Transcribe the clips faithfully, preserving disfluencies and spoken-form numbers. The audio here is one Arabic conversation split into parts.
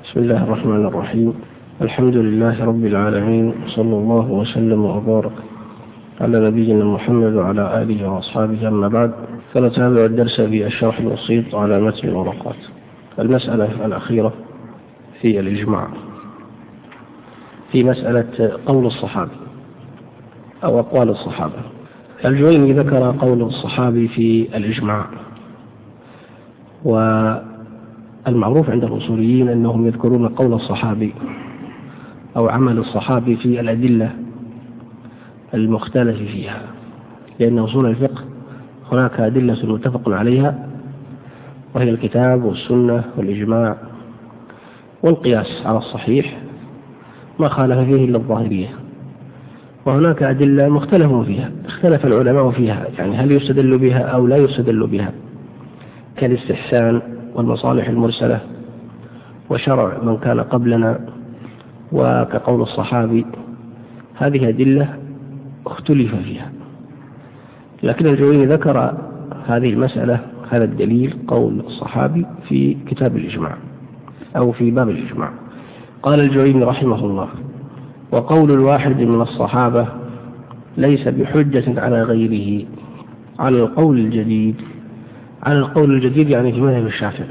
بسم الله الرحمن الرحيم. الحمد لله رب العالمين، صلى الله وسلم وبارك على نبينا محمد وعلى آله وأصحابه. أما بعد، فنتابع الدرس في الشرح البسيط على متن الورقات. المسألة الأخيرة في الإجماع في مسألة قول الصحابي أو أقوال الصحابة. الجويني ذكر قول الصحابي في الإجماع، والمعروف عند الأصوليين أنهم يذكرون قول الصحابي أو عمل الصحابي في الأدلة المختلف فيها، لأن أصول الفقه هناك أدلة متفق عليها وهي الكتاب والسنة والإجماع والقياس على الصحيح ما خالف فيه إلا الظاهرية، وهناك أدلة مختلف فيها اختلف العلماء فيها، يعني هل يستدل بها أو لا يستدل بها، كالاستحسان والمصالح المرسلة وشرع من كان قبلنا وكقول الصحابي. هذه أدلة اختلف فيها، لكن الجويني ذكر هذه المسألة، هذا الدليل قول الصحابي في كتاب الإجماع أو في باب الإجماع. قال الجويني رحمه الله: وقول الواحد من الصحابة ليس بحجة على غيره على القول الجديد. على القول الجديد يعني في مذهب الشافعي،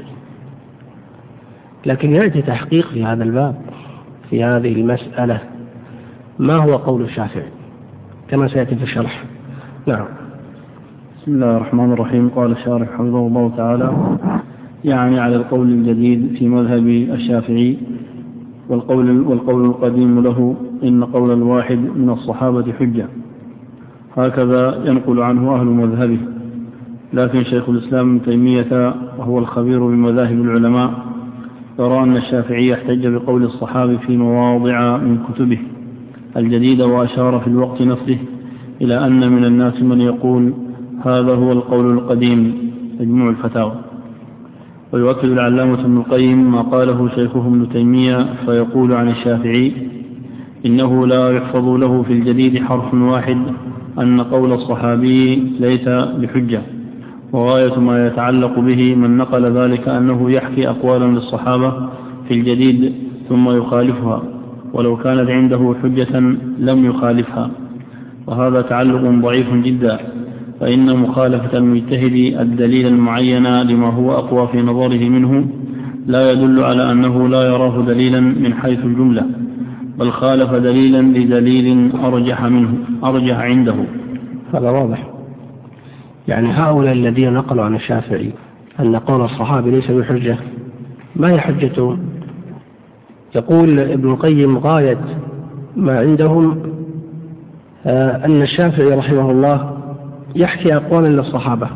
لكن يأتي تحقيق في هذا الباب في هذه المسألة ما هو قول الشافعي كما سيأتي في الشرح. نعم. بسم الله الرحمن الرحيم. قال الشارح حفظه الله تعالى: يعني على القول الجديد في مذهب الشافعي، والقول, والقول القديم له إن قول الواحد من الصحابة حجة، هكذا ينقل عنه أهل مذهبه. لكن شيخ الإسلام ابن تيمية وهو الخبير بمذاهب العلماء يرى أن الشافعي يحتج بقول الصحابة في مواضع من كتبه الجديدة، وأشار في الوقت نفسه إلى أن من الناس من يقول هذا هو القول القديم، مجموع الفتاوى. ويؤكد العلامة ابن القيم ما قاله شيخه ابن تيمية فيقول عن الشافعي إنه لا يحفظ له في الجديد حرف واحد أن قول الصحابي ليس بحجة، وغاية ما يتعلق به من نقل ذلك أنه يحكي أقوالا للصحابة في الجديد ثم يخالفها، ولو كانت عنده حجة لم يخالفها، وهذا تعلق ضعيف جدا، فإن مخالفة المجتهد الدليل المعين لما هو أقوى في نظره منه لا يدل على أنه لا يراه دليلا من حيث الجملة، بل خالف دليلا لدليل أرجح منه أرجح عنده. هذا واضح. يعني هؤلاء الذين نقلوا عن الشافعي أن قول الصحابي ليس بحجة، ما هي حجتهم؟ يقول ابن القيم غاية ما عندهم أن الشافعي رحمه الله يحكي أقوالا للصحابة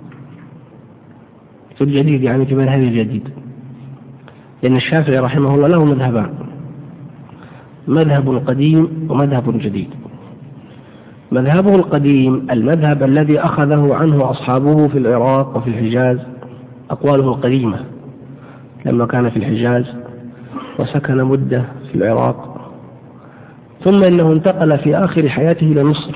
في الجديد، يعني في مذهب الجديد، لأن الشافعي رحمه الله له مذهبان: مذهب قديم ومذهب جديد. مذهبه القديم المذهب الذي أخذه عنه أصحابه في العراق وفي الحجاز، أقواله القديمة لما كان في الحجاز وسكن مدة في العراق، ثم إنه انتقل في آخر حياته إلى مصر،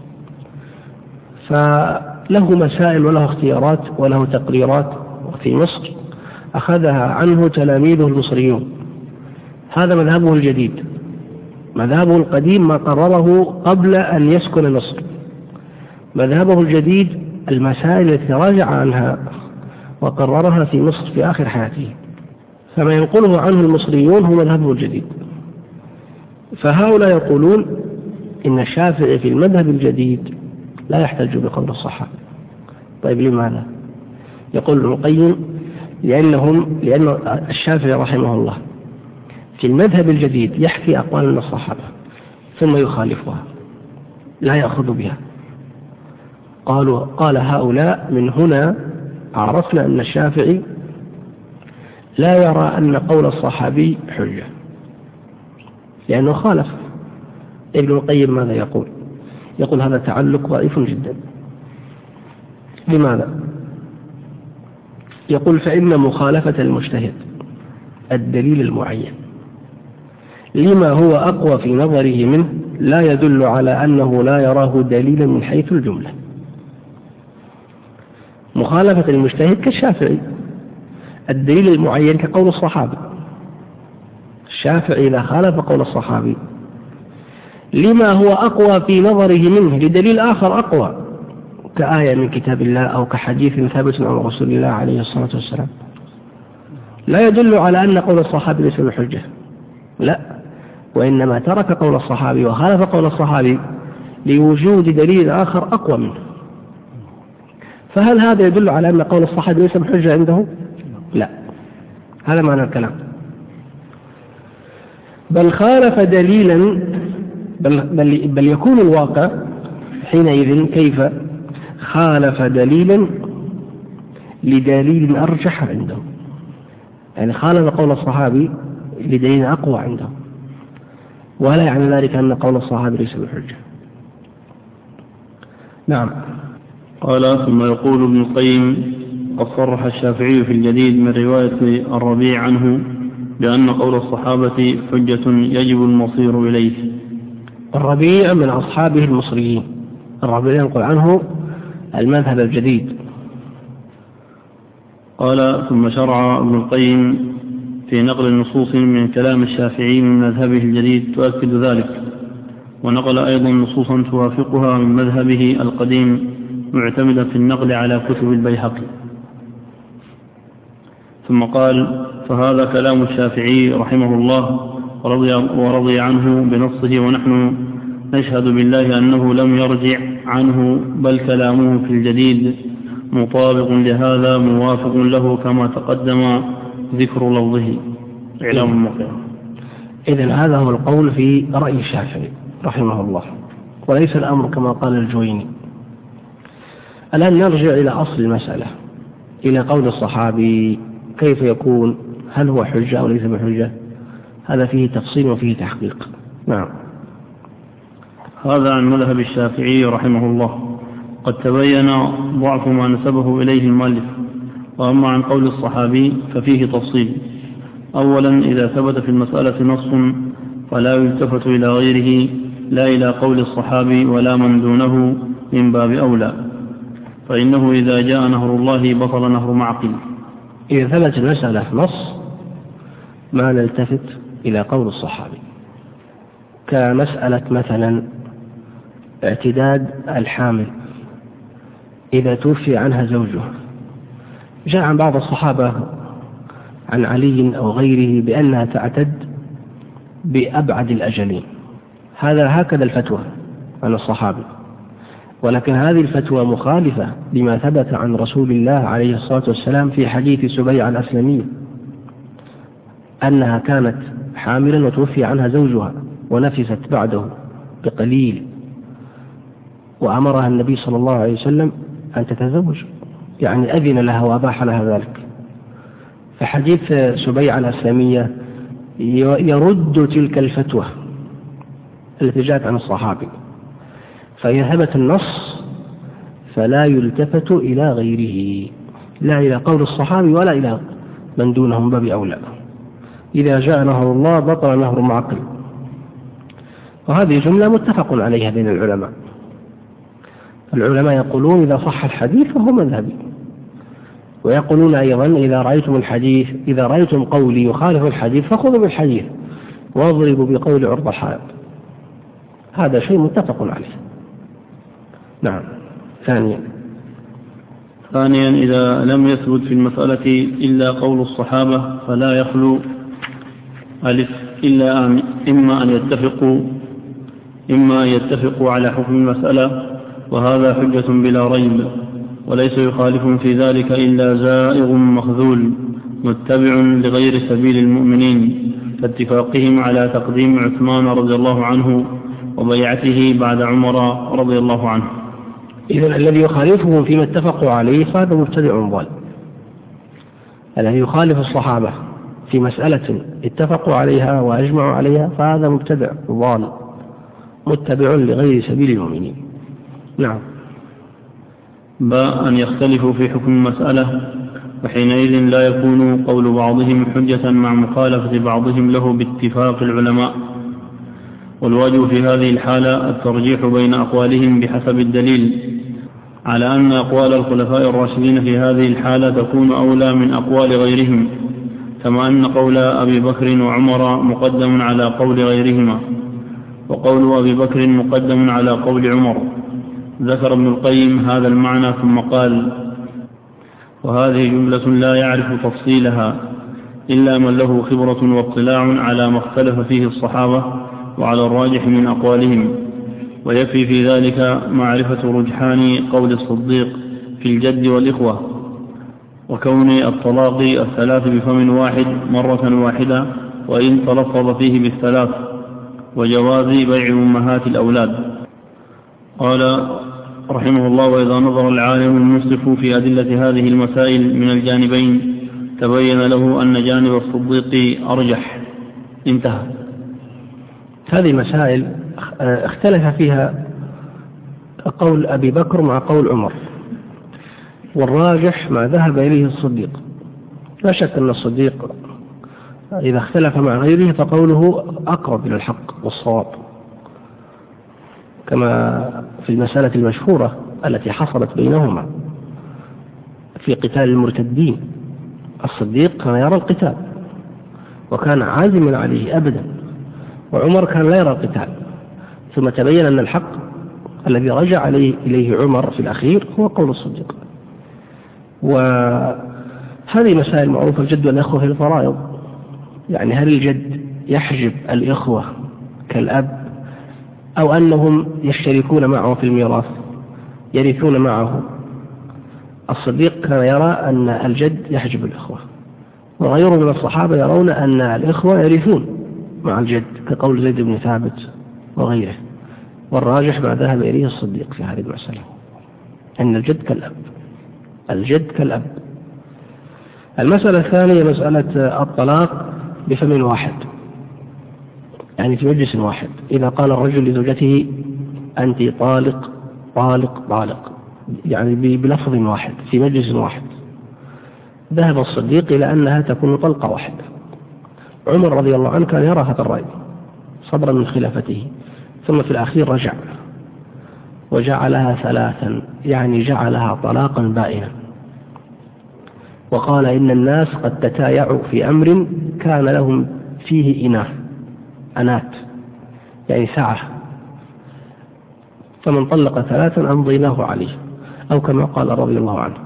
فله مسائل وله اختيارات وله تقريرات في مصر أخذها عنه تلاميذه المصريون. هذا مذهبه الجديد. مذهبه القديم ما قرره قبل أن يسكن مصر. مذهبه الجديد المسائل التي راجع عنها وقررها في مصر في آخر حياته، فما ينقله عنه المصريون هو مذهبه الجديد. فهؤلاء يقولون إن الشافعي في المذهب الجديد لا يحتج بقول الصحابة. طيب لماذا؟ يقول ابن القيم: لأنهم لأن الشافعي رحمه الله في المذهب الجديد يحكي أقوال من الصحابة ثم يخالفها، لا يأخذ بها. قالوا قال هؤلاء: من هنا عرفنا أن الشافعي لا يرى أن قول الصحابي حجة، لأنه خالف. ابن القيم ماذا يقول؟ يقول هذا تعلق ضعيف جدا. لماذا؟ يقول: فإن مخالفة المجتهد الدليل المعين لما هو أقوى في نظره منه لا يدل على أنه لا يراه دليلا من حيث الجملة. مخالفة المجتهد كالشافعي الدليل المعين كقول الصحابة، الشافعي إذا خالف قول الصحابي لما هو أقوى في نظره منه لدليل آخر أقوى كآية من كتاب الله أو كحديث ثابت عن رسول الله عليه الصلاة والسلام، لا يدل على أن قول الصحابي ليس بحجة، لا، وإنما ترك قول الصحابي وخالف قول الصحابي لوجود دليل آخر أقوى منه. فهل هذا يدل على أن قول الصحابي ليس بحجة عنده؟ لا، هذا معنى الكلام. بل خالف دليلا، بل, بل, بل يكون الواقع حينئذ كيف خالف دليلا لدليل أرجح عنده، يعني خالف قول الصحابي لدليل أقوى عنده، ولا يعني ذلك أن قول الصحابي ليس بحجة. نعم. قال ثم يقول ابن القيم قد صرح الشافعي في الجديد من رواية الربيع عنه بأن قول الصحابة حجة يجب المصير إليه. الربيع من أصحابه المصريين، الربيع ينقل عنه المذهب الجديد. قال ثم شرع ابن القيم في نقل النصوص من كلام الشافعي من مذهبه الجديد تؤكد ذلك، ونقل أيضا نصوصا توافقها من مذهبه القديم معتمدا في النقل على كتب البيهقي. ثم قال فهذا كلام الشافعي رحمه الله ورضي, ورضي عنه بنصه، ونحن نشهد بالله أنه لم يرجع عنه، بل كلامه في الجديد مطابق لهذا موافق له كما تقدم ذكر لفظه. إعلام المقيم. إذن هذا هو القول في رأي الشافعي رحمه الله، وليس الأمر كما قال الجويني. الآن نرجع إلى أصل المسألة، إلى قول الصحابي كيف يكون، هل هو حجة أو ليس بحجة؟ هذا فيه تفصيل وفيه تحقيق. نعم. هذا عن مذهب الشافعي رحمه الله. قد تبين ضعف ما نسبه إليه المؤلف. وأما عن قول الصحابي ففيه تفصيل. أولا إذا ثبت في المسألة نص فلا يلتفت إلى غيره، لا إلى قول الصحابي ولا من دونه من باب أولى، فإنه إذا جاء نهر الله بطل نهر معقل. إذا ثبت المسألة نص ما نلتفت إلى قول الصحابي، كمسألة مثلا اعتداد الحامل إذا توفي عنها زوجها، جاء عن بعض الصحابة عن علي أو غيره بأنها تعتد بأبعد الأجلين، هذا هكذا الفتوى عن الصحابي، ولكن هذه الفتوى مخالفة لما ثبت عن رسول الله عليه الصلاة والسلام في حديث سبيعة الأسلمية أنها كانت حاملا وتوفي عنها زوجها ونفست بعده بقليل، وأمرها النبي صلى الله عليه وسلم أن تتزوج، يعني أذن لها وأباح لها ذلك. فحديث سبيعة الأسلمية يرد تلك الفتوى التي جاءت عن الصحابي، فإذا ثبت النص فلا يلتفت إلى غيره، لا إلى قول الصحابي ولا إلى من دونهم باب أولى. إذا جاء نهر الله بطل نهر معقل، وهذه جملة متفق عليها بين العلماء. العلماء يقولون إذا صح الحديث فهو مذهبي، ويقولون أيضا إذا رأيتم الحديث إذا رأيتم قولي يخالف الحديث فخذوا بالحديث واضربوا بقول عرض الحائط. هذا شيء متفق عليه. نعم. ثانيا ثانيا إذا لم يثبت في المسألة إلا قول الصحابة فلا يخلو ألف إلا أن إما أن يتفقوا إما أن يتفقوا على حكم المسألة، وهذا حجة بلا ريب، وليس يخالف في ذلك إلا زائغ مخذول متبع لغير سبيل المؤمنين، كاتفاقهم على تقديم عثمان رضي الله عنه وبيعته بعد عمر رضي الله عنه. إذن الذي يخالفهم فيما اتفقوا عليه فهذا مبتدع ضال. الذي يخالف الصحابة في مسألة اتفقوا عليها وأجمعوا عليها فهذا مبتدع ضال متبع لغير سبيل المؤمنين. نعم. باء أن يختلفوا في حكم المسألة، وحينئذ لا يكون قول بعضهم حجة مع مخالفة بعضهم له باتفاق العلماء. والواجب في هذه الحالة الترجيح بين أقوالهم بحسب الدليل، على أن أقوال الخلفاء الراشدين في هذه الحالة تكون أولى من أقوال غيرهم، كما أن قول أبي بكر وعمر مقدم على قول غيرهما، وقول أبي بكر مقدم على قول عمر. ذكر ابن القيم هذا المعنى ثم قال: وهذه جملة لا يعرف تفصيلها إلا من له خبرة واطلاع على ما اختلف فيه الصحابة وعلى الراجح من أقوالهم، ويكفي في ذلك معرفة رجحان قول الصديق في الجد والإخوة، وكون الطلاق الثلاث بفم واحد مرة واحدة وإن تلفظ فيه بالثلاث، وجواز بيع أمهات الأولاد. قال رحمه الله: وإذا نظر العالم المنصف في أدلة هذه المسائل من الجانبين تبين له أن جانب الصديق أرجح. انتهى. هذه مسائل اختلف فيها قول أبي بكر مع قول عمر، والراجح ما ذهب إليه الصديق. لا شك أن الصديق إذا اختلف مع غيره فقوله أقرب إلى الحق والصواب، كما في المسألة المشهورة التي حصلت بينهما في قتال المرتدين. الصديق كان يرى القتال وكان عازما عليه أبدا، وعمر كان لا يرى القتال، ثم تبين أن الحق الذي رجع عليه إليه عمر في الأخير هو قول الصديق. وهذه مسائل معروفة: الجد والإخوة في الفرائض، يعني هل الجد يحجب الإخوة كالأب، أو أنهم يشتركون معه في الميراث يرثون معه؟ الصديق كان يرى أن الجد يحجب الإخوة، وغيره من الصحابة يرون أن الإخوة يرثون مع الجد كقول زيد بن ثابت وغيره. والراجح ما ذهب إليه الصديق في هذه المسألة أن الجد كالأب، الجد كالأب. المسألة الثانية مسألة الطلاق بفم واحد، يعني في مجلس واحد. إذا قال الرجل لزوجته أنت طالق طالق طالق، يعني بلفظ واحد في مجلس واحد، ذهب الصديق إلى أنها تكون طلقة واحدة. عمر رضي الله عنه كان يرى هذا الرأي صبرا من خلافته، ثم في الأخير رجع وجعلها ثلاثا، يعني جعلها طلاقا بائنا، وقال إن الناس قد تتايعوا في أمر كان لهم فيه إناث أنات، يعني سعة، فمن طلق ثلاثا أمضيناه عليه، أو كما قال رضي الله عنه.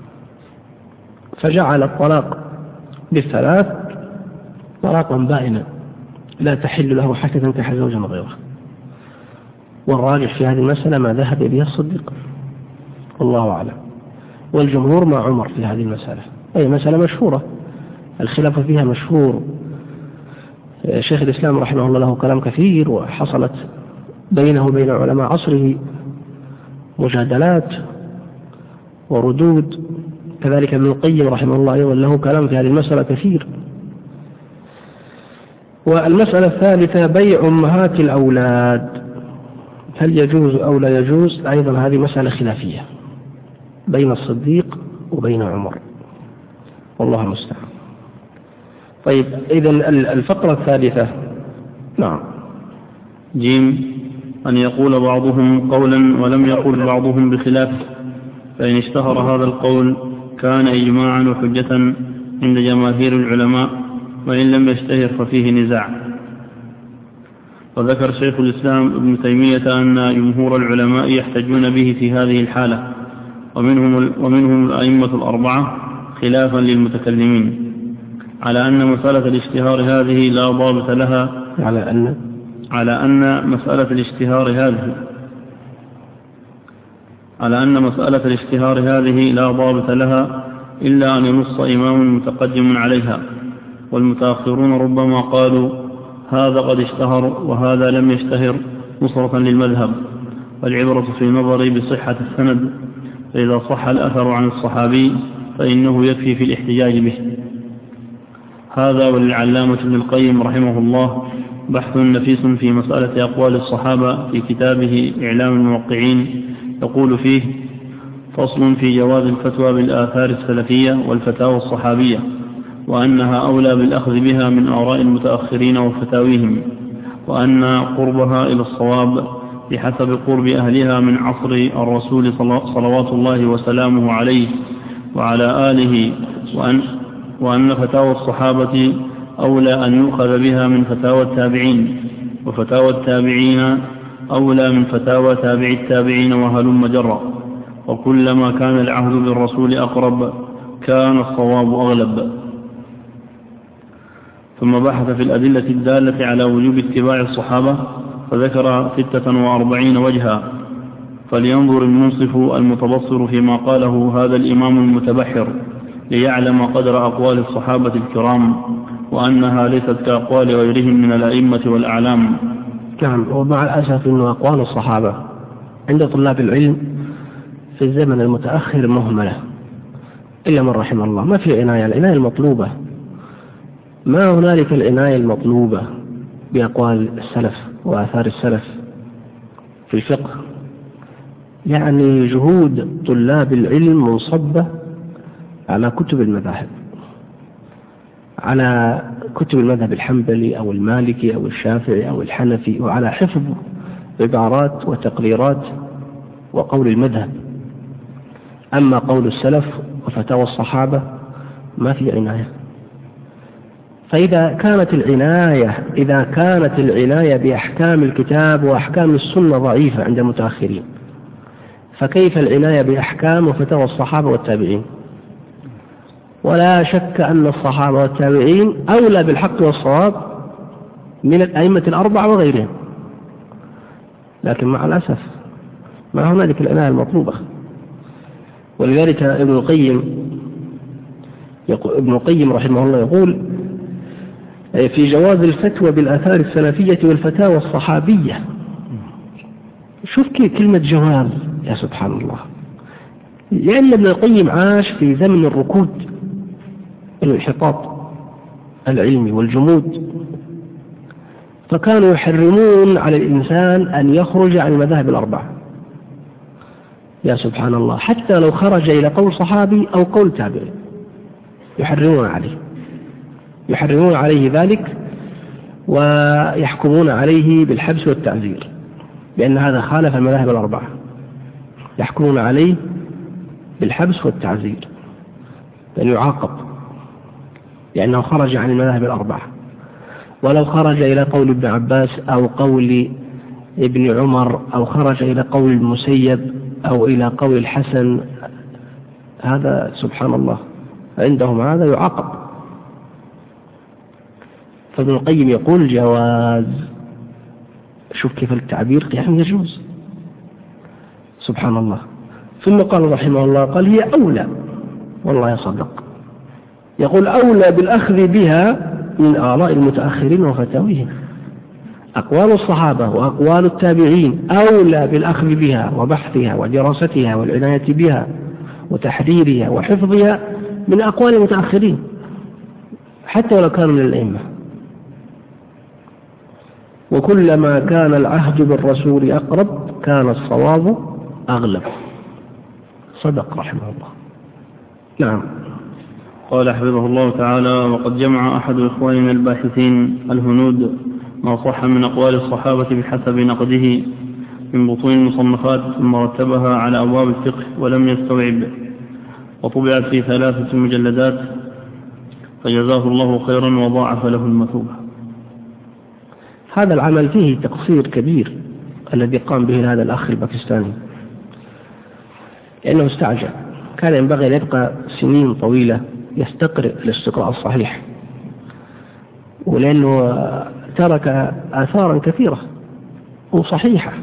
فجعل الطلاق بالثلاث طلاقا بائنا لا تحل له حتى تنكح زوجا غيره. والراجح في هذه المسألة ما ذهب إليه الصديق والله أعلم، والجمهور مع عمر في هذه المسألة. أي مسألة مشهورة، الخلاف فيها مشهور، شيخ الإسلام رحمه الله له كلام كثير، وحصلت بينه وبين علماء عصره مجادلات وردود. كذلك ابن القيم رحمه الله أيضا له كلام في هذه المسألة كثير. والمسألة الثالثة بيع أمهات الأولاد، هل يجوز أو لا يجوز؟ أيضا هذه مسألة خلافية بين الصديق وبين عمر، والله المستعان. طيب، إذن الفقرة الثالثة. نعم. جيم: أن يقول بعضهم قولا ولم يقول بعضهم بخلافه، فإن اشتهر هذا القول كان إجماعا وحجة عند جماهير العلماء، وإن لم يشتهر ففيه نزاع. وذكر شيخ الإسلام ابن تيمية أن جمهور العلماء يحتجون به في هذه الحالة، ومنهم, ومنهم الأئمة الأربعة خلافا للمتكلمين، على أن مسألة الاشتهار هذه لا ضابط لها على أن على أن مسألة الاشتهار هذه على أن مسألة الاشتهار هذه لا ضابط لها إلا أن ينص إمام متقدم عليها، والمتأخرون ربما قالوا هذا قد اشتهر وهذا لم يشتهر نصرة للمذهب، والعبرة في نظري بصحة السند، فإذا صح الأثر عن الصحابي فإنه يكفي في الاحتجاج به. هذا وللعلامة ابن القيم رحمه الله بحث نفيس في مسألة أقوال الصحابة في كتابه إعلام الموقعين، يقول فيه: فصل في جواز الفتوى بالآثار السلفية والفتاوى الصحابية، وأنها أولى بالأخذ بها من آراء المتأخرين وفتاويهم، وأن قربها إلى الصواب بحسب قرب أهلها من عصر الرسول صلوات الله وسلامه عليه وعلى آله، وأن وأن فتاوى الصحابة أولى أن يؤخذ بها من فتاوى التابعين، وفتاوى التابعين أولى من فتاوى تابع التابعين وهلم جرا، وكلما كان العهد بالرسول أقرب كان الصواب أغلب. ثم بحث في الأدلة الدالة على وجوب اتباع الصحابة فذكر ستة وأربعين وجها، فلينظر المنصف المتبصر فيما قاله هذا الإمام المتبحر ليعلم قدر أقوال الصحابة الكرام، وأنها ليست كأقوال غيرهم من الأئمة والأعلام. نعم. ومع الأسف أن أقوال الصحابة عند طلاب العلم في الزمن المتأخر مهملة إلا من رحم الله. ما في عناية، العناية المطلوبة، ما هنالك العناية المطلوبة بأقوال السلف وآثار السلف في الفقه. يعني جهود طلاب العلم منصبة على كتب المذاهب، على كتب المذهب الحنبلي أو المالكي أو الشافعي أو الحنفي، وعلى حفظ عبارات وتقريرات وقول المذهب. أما قول السلف وفتاوى الصحابة ما في عناية. فإذا كانت العناية إذا كانت العناية بأحكام الكتاب وأحكام السنة ضعيفة عند المتأخرين، فكيف العناية بأحكام وفتاوى الصحابة والتابعين؟ ولا شك أن الصحابة والتابعين أولى بالحق والصواب من الأئمة الأربعة وغيرهم، لكن مع الأسف ما هنالك العناية المطلوبة. ولذلك ابن القيم ابن القيم رحمه الله يقول في جواز الفتوى بالآثار السلفية والفتاوى الصحابية. شوف كلمة جواز، يا سبحان الله. يعني ابن القيم عاش في زمن الركود، الانحطاط العلمي والجمود، فكانوا يحرمون على الإنسان أن يخرج عن المذاهب الأربعة. يا سبحان الله، حتى لو خرج إلى قول صحابي أو قول تابعي يحرمون عليه يحرمون عليه ذلك، ويحكمون عليه بالحبس والتعزير، لأن هذا خالف المذاهب الأربعة. يحكمون عليه بالحبس والتعزير، بل يعاقب لأنه خرج عن المذاهب الأربعة. ولو خرج إلى قول ابن عباس أو قول ابن عمر أو خرج إلى قول المسيب أو إلى قول الحسن، هذا سبحان الله عندهم هذا يعاقب. فابن القيم يقول جواز. شوف كيف التعبير، يعني يجوز، سبحان الله. ثم قال رحمه الله، قال هي أولى، والله يصدق، يقول أولى بالأخذ بها من آراء المتأخرين وفتاويهم. أقوال الصحابة وأقوال التابعين أولى بالأخذ بها وبحثها ودراستها والعناية بها وتحريرها وحفظها من أقوال المتأخرين حتى ولو كانوا من الأئمة. وكلما كان العهد بالرسول أقرب كان الصواب أغلب. صدق رحمه الله. نعم. قال حفظه الله تعالى: وقد جمع أحد إخواننا الباحثين الهنود ما صح من أقوال الصحابة بحسب نقده من بطون المصنفات، ثم رتبها على أبواب الفقه ولم يستوعب، وطبعت في ثلاثة مجلدات، فجزاه الله خيرا وضاعف له المثوبة. هذا العمل فيه تقصير كبير الذي قام به هذا الأخ الباكستاني، لأنه استعجل. كان ينبغي أن يبقى سنين طويلة يستقرئ الاستقراء الصحيح، ولأنه ترك آثارا كثيرة وصحيحة.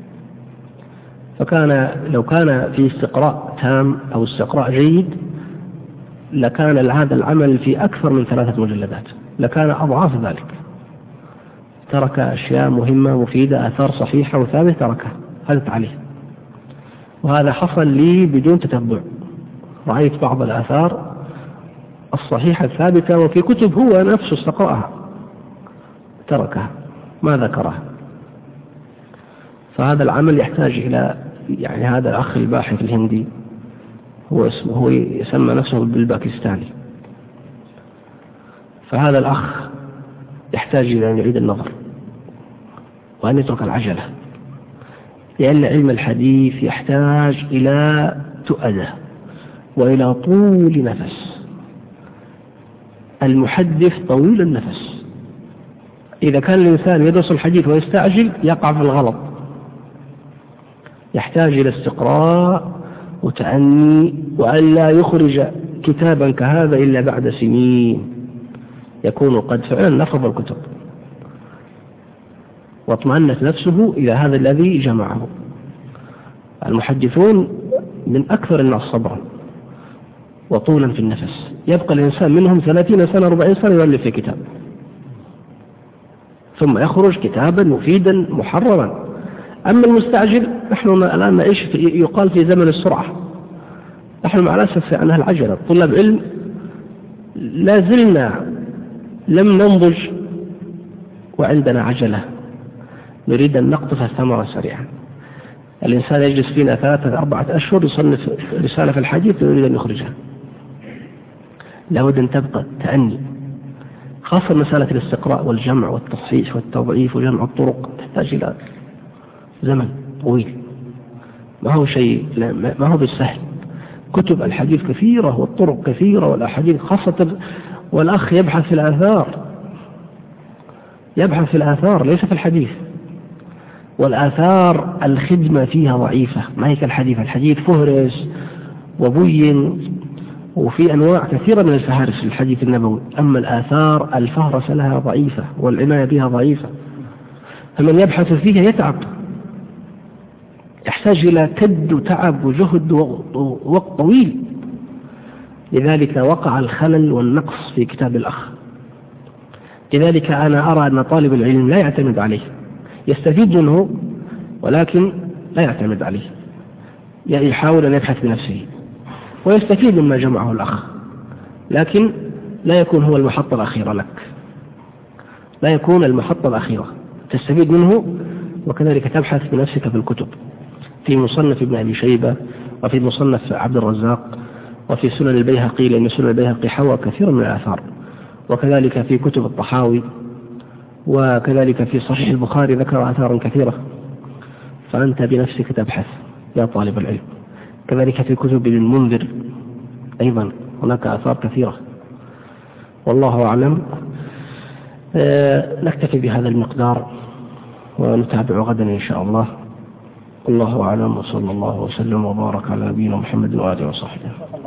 فكان لو كان في استقراء تام أو استقراء جيد لكان هذا العمل في أكثر من ثلاثة مجلدات، لكان أضعاف ذلك. ترك أشياء مهمة مفيدة، آثار صحيحة وثابتة تركها، هدت عليه. وهذا حصل لي بدون تتبع. رأيت بعض الآثار الصحيحة الثابتة وفي كتب هو نفسه استقرأها تركها، ما ذكرها. فهذا العمل يحتاج إلى يعني هذا الأخ الباحث الهندي هو اسمه هو يسمى نفسه بالباكستاني، فهذا الأخ يحتاج إلى أن يعيد النظر وأن يترك العجلة، لأن علم الحديث يحتاج إلى تؤدة وإلى طول نفس. المحدث طويل النفس. إذا كان الإنسان يدرس الحديث ويستعجل يقع في الغلط، يحتاج إلى استقراء وتأني، وأن لا يخرج كتابا كهذا إلا بعد سنين يكون قد فعلا نفض الكتب واطمأنت نفسه إلى هذا الذي جمعه. المحدثون من أكثر الناس صبرا وطولا في النفس، يبقى الإنسان منهم ثلاثين سنة أربعين سنة يؤلف في كتاب، ثم يخرج كتابا مفيدا محررا. أما المستعجل، نحن الآن نعيش يقال في زمن السرعة، نحن مع الأسف في عنها العجلة. طلاب علم لا زلنا لم ننضج وعندنا عجلة، نريد أن نقطف الثمرة سريعا. الإنسان يجلس فينا ثلاثة أربعة أشهر يصنف رسالة في الحديث ويريد أن يخرجها. لابد أن تبقى تأني، خاصة مسألة الاستقراء والجمع والتصحيح والتضعيف وجمع الطرق تحتاج إلى زمن طويل، ما هو شيء، ما هو بالسهل. كتب الحديث كثيرة والطرق كثيرة والأحاديث خاصة، والأخ يبحث في الآثار، يبحث في الآثار ليس في الحديث. والآثار الخدمة فيها ضعيفة، ما هي كالحديث. الحديث فهرس وبين وفي أنواع كثيرة من الفهارس في الحديث النبوي، أما الآثار الفهرس لها ضعيفة والعناية بها ضعيفة، فمن يبحث فيها يتعب، يحتاج إلى كد وتعب وجهد ووقت طويل. لذلك وقع الخلل والنقص في كتاب الأخ. لذلك أنا أرى أن طالب العلم لا يعتمد عليه، يستفيد منه ولكن لا يعتمد عليه، يعني يحاول أن يبحث بنفسه ويستفيد مما جمعه الأخ، لكن لا يكون هو المحطة الأخيرة لك، لا يكون المحطة الأخيرة، تستفيد منه وكذلك تبحث بنفسك في الكتب، في مصنف ابن أبي شيبة وفي مصنف عبد الرزاق وفي سنن البيهقي، لأن سنن البيهقي حوى كثير من الآثار، وكذلك في كتب الطحاوي، وكذلك في صحيح البخاري ذكر آثارا كثيرة، فأنت بنفسك تبحث يا طالب العلم. كذلك في كتب ابن المنذر أيضا هناك آثار كثيرة، والله أعلم. أه نكتفي بهذا المقدار ونتابع غدا إن شاء الله. الله أعلم، وصلى الله وسلم وبارك على نبينا محمد وآله وصحبه.